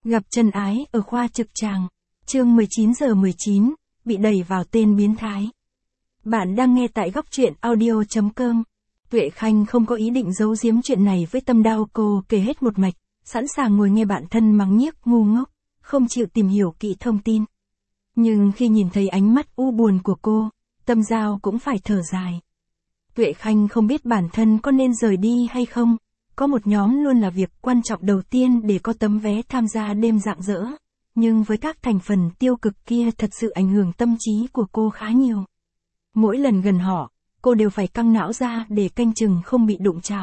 Gặp chân ái ở khoa trực tràng. Chương 19:19, bị đẩy vào tên biến thái. Bạn đang nghe tại góc truyện audio.com. Tuệ Khanh không có ý định giấu giếm chuyện này với Tâm Đao, cô kể hết một mạch, sẵn sàng ngồi nghe bạn thân mắng nhiếc ngu ngốc, không chịu tìm hiểu kỹ thông tin. Nhưng khi nhìn thấy ánh mắt u buồn của cô, Tâm Dao cũng phải thở dài. Tuệ Khanh không biết bản thân có nên rời đi hay không. Có một nhóm luôn là việc quan trọng đầu tiên để có tấm vé tham gia đêm rạng rỡ. Nhưng với các thành phần tiêu cực kia thật sự ảnh hưởng tâm trí của cô khá nhiều. Mỗi lần gần họ, cô đều phải căng não ra để canh chừng không bị đụng chạm.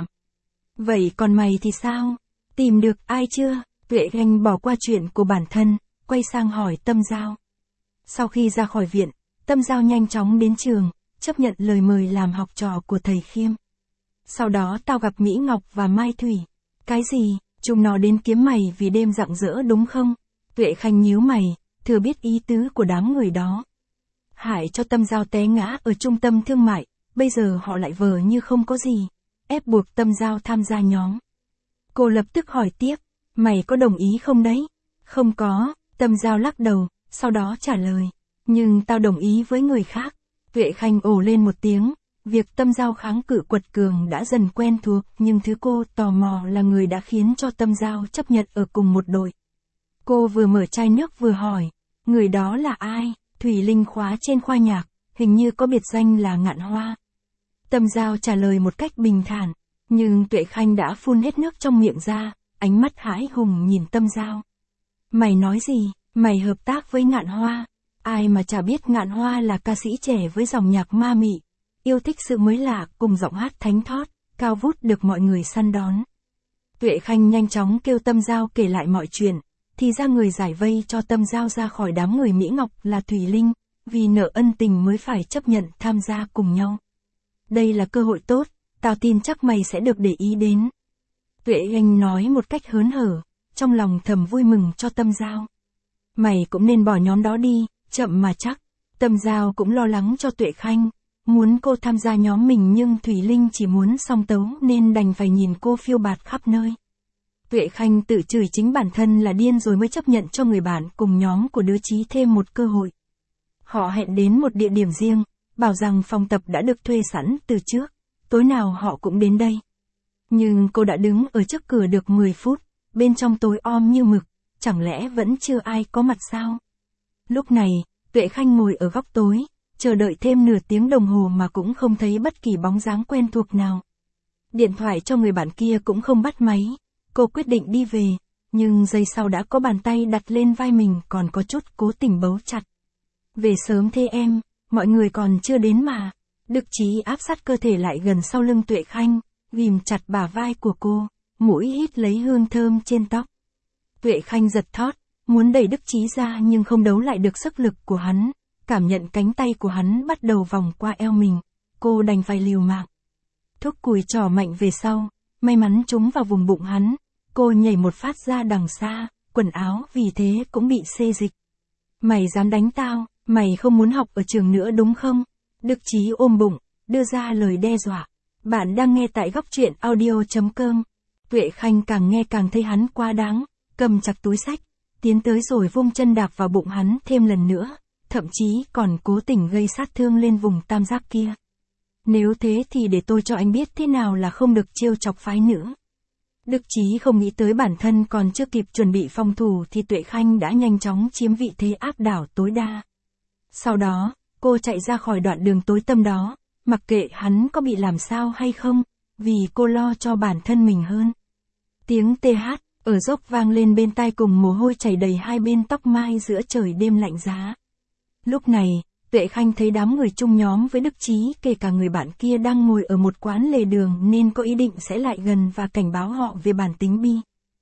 Vậy còn mày thì sao? Tìm được ai chưa? Tuệ Khanh bỏ qua chuyện của bản thân, quay sang hỏi Tâm Dao. Sau khi ra khỏi viện, Tâm Dao nhanh chóng đến trường, chấp nhận lời mời làm học trò của thầy Khiêm. Sau đó tao gặp Mỹ Ngọc và Mai Thủy. Cái gì? Chúng nó đến kiếm mày vì đêm rạng rỡ đúng không? Tuệ Khanh nhíu mày, thừa biết ý tứ của đám người đó. Hại cho Tâm Dao té ngã ở trung tâm thương mại, bây giờ họ lại vờ như không có gì, ép buộc Tâm Dao tham gia nhóm. Cô lập tức hỏi tiếp, mày có đồng ý không đấy? Không có, Tâm Dao lắc đầu, sau đó trả lời, nhưng tao đồng ý với người khác. Tuệ Khanh ồ lên một tiếng. Việc Tâm Dao kháng cự quật cường đã dần quen thuộc, nhưng thứ cô tò mò là người đã khiến cho Tâm Dao chấp nhận ở cùng một đội. Cô vừa mở chai nước vừa hỏi, người đó là ai? Thủy Linh khóa trên khoa nhạc, hình như có biệt danh là Ngạn Hoa. Tâm Dao trả lời một cách bình thản, nhưng Tuệ Khanh đã phun hết nước trong miệng ra, ánh mắt hãi hùng nhìn Tâm Dao. Mày nói gì? Mày hợp tác với Ngạn Hoa? Ai mà chả biết Ngạn Hoa là ca sĩ trẻ với dòng nhạc ma mị. Yêu thích sự mới lạ cùng giọng hát thánh thót, cao vút được mọi người săn đón. Tuệ Khanh nhanh chóng kêu Tâm Dao kể lại mọi chuyện, thì ra người giải vây cho Tâm Dao ra khỏi đám người Mỹ Ngọc là Thủy Linh, vì nợ ân tình mới phải chấp nhận tham gia cùng nhau. Đây là cơ hội tốt, tao tin chắc mày sẽ được để ý đến. Tuệ Khanh nói một cách hớn hở, trong lòng thầm vui mừng cho Tâm Dao. Mày cũng nên bỏ nhóm đó đi, chậm mà chắc. Tâm Dao cũng lo lắng cho Tuệ Khanh. Muốn cô tham gia nhóm mình nhưng Thủy Linh chỉ muốn song tấu nên đành phải nhìn cô phiêu bạt khắp nơi. Tuệ Khanh tự chửi chính bản thân là điên rồi mới chấp nhận cho người bạn cùng nhóm của đứa Chí thêm một cơ hội. Họ hẹn đến một địa điểm riêng, bảo rằng phòng tập đã được thuê sẵn từ trước, tối nào họ cũng đến đây. Nhưng cô đã đứng ở trước cửa được 10 phút, bên trong tối om như mực, chẳng lẽ vẫn chưa ai có mặt sao? Lúc này, Tuệ Khanh ngồi ở góc tối, chờ đợi thêm nửa tiếng đồng hồ mà cũng không thấy bất kỳ bóng dáng quen thuộc nào. Điện thoại cho người bạn kia cũng không bắt máy, cô quyết định đi về, nhưng giây sau đã có bàn tay đặt lên vai mình còn có chút cố tình bấu chặt. Về sớm thế em, mọi người còn chưa đến mà. Đức Chí áp sát cơ thể lại gần sau lưng Tuệ Khanh, ghìm chặt bả vai của cô, mũi hít lấy hương thơm trên tóc. Tuệ Khanh giật thót, muốn đẩy Đức Chí ra nhưng không đấu lại được sức lực của hắn. Cảm nhận cánh tay của hắn bắt đầu vòng qua eo mình, cô đành phải liều mạng. Thúc cùi trỏ mạnh về sau, may mắn trúng vào vùng bụng hắn, cô nhảy một phát ra đằng xa, quần áo vì thế cũng bị xê dịch. Mày dám đánh tao, mày không muốn học ở trường nữa đúng không? Đức Chí ôm bụng, đưa ra lời đe dọa. Bạn đang nghe tại góc truyện audio.com. Tuệ Khanh càng nghe càng thấy hắn quá đáng, cầm chặt túi xách, tiến tới rồi vung chân đạp vào bụng hắn thêm lần nữa. Thậm chí còn cố tình gây sát thương lên vùng tam giác kia. Nếu thế thì để tôi cho anh biết thế nào là không được trêu chọc phái nữ. Đức Chí không nghĩ tới bản thân còn chưa kịp chuẩn bị phòng thủ thì Tuệ Khanh đã nhanh chóng chiếm vị thế áp đảo tối đa. Sau đó, cô chạy ra khỏi đoạn đường tối tăm đó, mặc kệ hắn có bị làm sao hay không, vì cô lo cho bản thân mình hơn. Tiếng TH ở dốc vang lên bên tai cùng mồ hôi chảy đầy hai bên tóc mai giữa trời đêm lạnh giá. Lúc này, Tuệ Khanh thấy đám người chung nhóm với Đức Chí kể cả người bạn kia đang ngồi ở một quán lề đường nên có ý định sẽ lại gần và cảnh báo họ về bản tính bi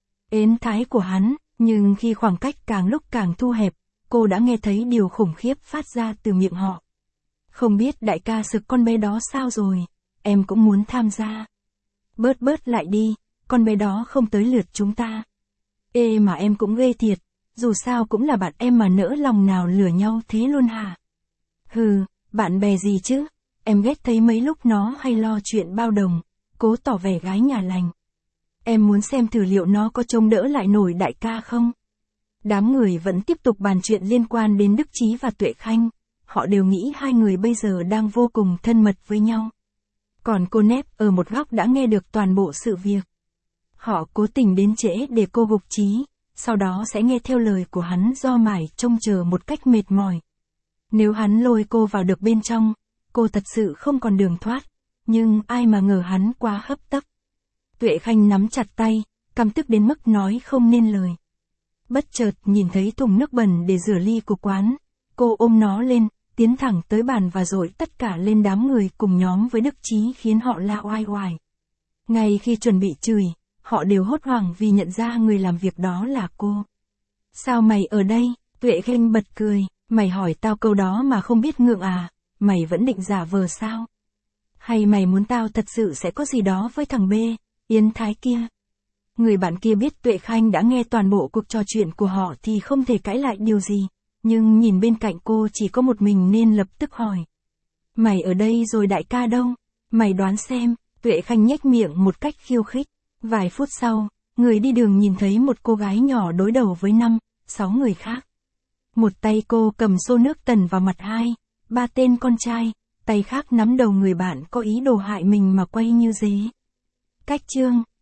ến thái của hắn, nhưng khi khoảng cách càng lúc càng thu hẹp, cô đã nghe thấy điều khủng khiếp phát ra từ miệng họ. Không biết đại ca sực con bé đó sao rồi, em cũng muốn tham gia. Bớt lại đi, con bé đó không tới lượt chúng ta. Ê mà em cũng ghê thiệt. Dù sao cũng là bạn em mà nỡ lòng nào lừa nhau thế luôn hả? Hừ, bạn bè gì chứ? Em ghét thấy mấy lúc nó hay lo chuyện bao đồng, cố tỏ vẻ gái nhà lành. Em muốn xem thử liệu nó có trông đỡ lại nổi đại ca không? Đám người vẫn tiếp tục bàn chuyện liên quan đến Đức Chí và Tuệ Khanh, họ đều nghĩ hai người bây giờ đang vô cùng thân mật với nhau. Còn cô Nép ở một góc đã nghe được toàn bộ sự việc. Họ cố tình đến trễ để cô gục Chí, sau đó sẽ nghe theo lời của hắn do mải trông chờ một cách mệt mỏi. Nếu hắn lôi cô vào được bên trong, cô thật sự không còn đường thoát, nhưng ai mà ngờ hắn quá hấp tấp. Tuệ Khanh nắm chặt tay, căm tức đến mức nói không nên lời. Bất chợt nhìn thấy thùng nước bẩn để rửa ly của quán, cô ôm nó lên, tiến thẳng tới bàn và dội tất cả lên đám người cùng nhóm với Đức Chí khiến họ la oai oải. Ngay khi chuẩn bị chửi, họ đều hốt hoảng vì nhận ra người làm việc đó là cô. Sao mày ở đây? Tuệ Khanh bật cười, mày hỏi tao câu đó mà không biết ngượng à, mày vẫn định giả vờ sao? Hay mày muốn tao thật sự sẽ có gì đó với thằng B, Yến Thái kia? Người bạn kia biết Tuệ Khanh đã nghe toàn bộ cuộc trò chuyện của họ thì không thể cãi lại điều gì, nhưng nhìn bên cạnh cô chỉ có một mình nên lập tức hỏi. Mày ở đây rồi đại ca đâu? Mày đoán xem. Tuệ Khanh nhếch miệng một cách khiêu khích. Vài phút sau, người đi đường nhìn thấy một cô gái nhỏ đối đầu với 5-6 người khác. Một tay cô cầm xô nước tần vào mặt 2-3 tên con trai, tay khác nắm đầu người bạn có ý đồ hại mình mà quay như dế. Cách chương